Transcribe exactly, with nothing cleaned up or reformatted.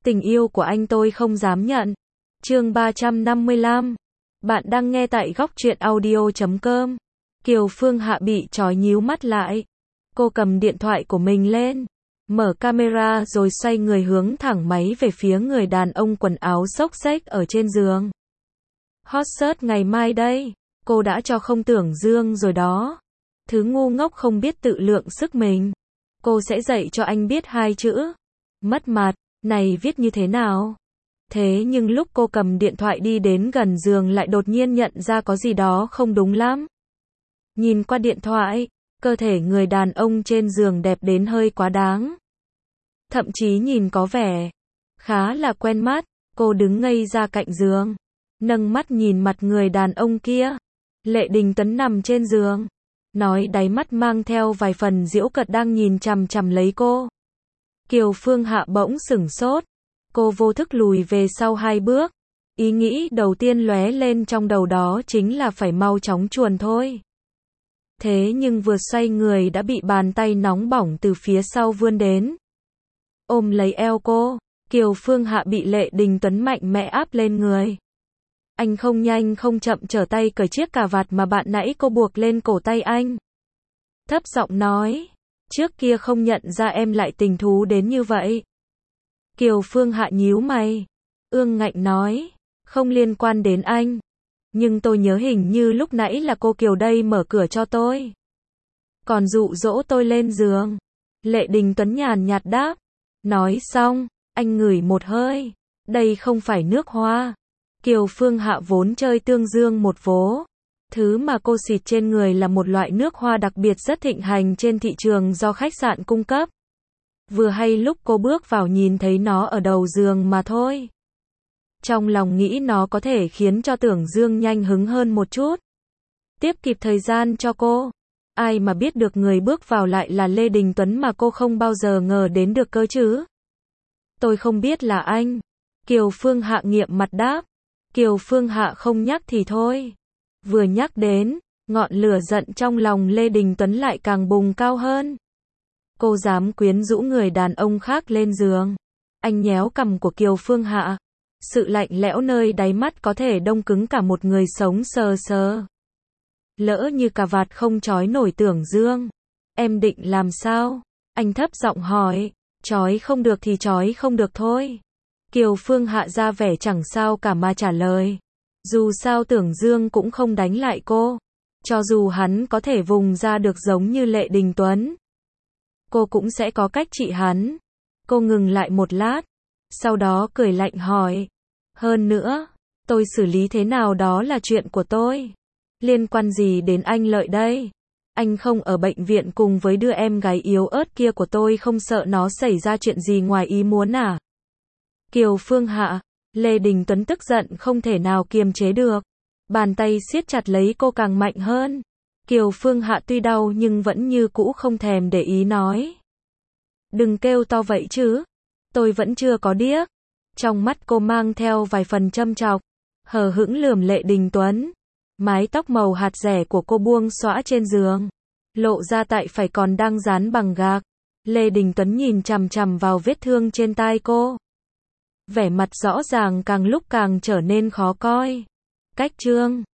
Tình yêu của anh tôi không dám nhận. Chương ba trăm năm mươi lăm. Bạn đang nghe tại góc truyện audio chấm com. Kiều Phương Hạ bị trói nhíu mắt lại. Cô cầm điện thoại của mình lên, mở camera rồi xoay người hướng thẳng máy về phía người đàn ông quần áo xốc xếch ở trên giường. Hot search ngày mai đây. Cô đã cho không tưởng dương rồi đó. Thứ ngu ngốc không biết tự lượng sức mình. Cô sẽ dạy cho anh biết hai chữ mất mặt này viết như thế nào. Thế nhưng lúc cô cầm điện thoại đi đến gần giường lại đột nhiên nhận ra có gì đó không đúng lắm. Nhìn qua điện thoại, cơ thể người đàn ông trên giường đẹp đến hơi quá đáng. Thậm chí nhìn có vẻ khá là quen mắt. Cô đứng ngây ra cạnh giường, nâng mắt nhìn mặt người đàn ông kia. Lệ Đình Tuấn nằm trên giường, nói đáy mắt mang theo vài phần giễu cợt đang nhìn chằm chằm lấy cô. Kiều Phương Hạ bỗng sửng sốt. Cô vô thức lùi về sau hai bước. Ý nghĩ đầu tiên lóe lên trong đầu đó chính là phải mau chóng chuồn thôi. Thế nhưng vừa xoay người đã bị bàn tay nóng bỏng từ phía sau vươn đến, ôm lấy eo cô. Kiều Phương Hạ bị Lệ Đình Tuấn mạnh mẽ áp lên người. Anh không nhanh không chậm trở tay cởi chiếc cà vạt mà bạn nãy cô buộc lên cổ tay anh. Thấp giọng nói, trước kia không nhận ra em lại tình thú đến như vậy. Kiều Phương Hạ nhíu mày, ương ngạnh nói, không liên quan đến anh. Nhưng tôi nhớ hình như lúc nãy là cô Kiều đây mở cửa cho tôi, còn dụ dỗ tôi lên giường. Lệ Đình Tuấn nhàn nhạt đáp. Nói xong, anh ngửi một hơi. Đây không phải nước hoa. Kiều Phương Hạ vốn chơi tương dương một vố. Thứ mà cô xịt trên người là một loại nước hoa đặc biệt rất thịnh hành trên thị trường do khách sạn cung cấp. Vừa hay lúc cô bước vào nhìn thấy nó ở đầu giường mà thôi. Trong lòng nghĩ nó có thể khiến cho Tưởng Dương nhanh hứng hơn một chút, tiếp kịp thời gian cho cô. Ai mà biết được người bước vào lại là Lê Đình Tuấn mà cô không bao giờ ngờ đến được cơ chứ. Tôi không biết là anh. Kiều Phương Hạ nghiệm mặt đáp. Kiều Phương Hạ không nhắc thì thôi. Vừa nhắc đến, ngọn lửa giận trong lòng Lê Đình Tuấn lại càng bùng cao hơn. Cô dám quyến rũ người đàn ông khác lên giường. Anh nhéo cằm của Kiều Phương Hạ. Sự lạnh lẽo nơi đáy mắt có thể đông cứng cả một người sống sờ sờ. Lỡ như cà vạt không trói nổi Tưởng Dương, em định làm sao? Anh thấp giọng hỏi. Trói không được thì trói không được thôi. Kiều Phương Hạ ra vẻ chẳng sao cả mà trả lời. Dù sao Tưởng Dương cũng không đánh lại cô. Cho dù hắn có thể vùng ra được giống như Lệ Đình Tuấn, cô cũng sẽ có cách trị hắn. Cô ngừng lại một lát, sau đó cười lạnh hỏi. Hơn nữa, tôi xử lý thế nào đó là chuyện của tôi. Liên quan gì đến anh Lợi đây? Anh không ở bệnh viện cùng với đứa em gái yếu ớt kia của tôi không sợ nó xảy ra chuyện gì ngoài ý muốn à? Kiều Phương Hạ, Lê Đình Tuấn tức giận không thể nào kiềm chế được. Bàn tay siết chặt lấy cô càng mạnh hơn. Kiều Phương Hạ tuy đau nhưng vẫn như cũ không thèm để ý nói. Đừng kêu to vậy chứ. Tôi vẫn chưa có điếc. Trong mắt cô mang theo vài phần châm chọc, hờ hững lườm Lệ Đình Tuấn. Mái tóc màu hạt rẻ của cô buông xõa trên giường, lộ ra tại phải còn đang dán bằng gạc. Lê Đình Tuấn nhìn chằm chằm vào vết thương trên tai cô. Vẻ mặt rõ ràng càng lúc càng trở nên khó coi. Cách chương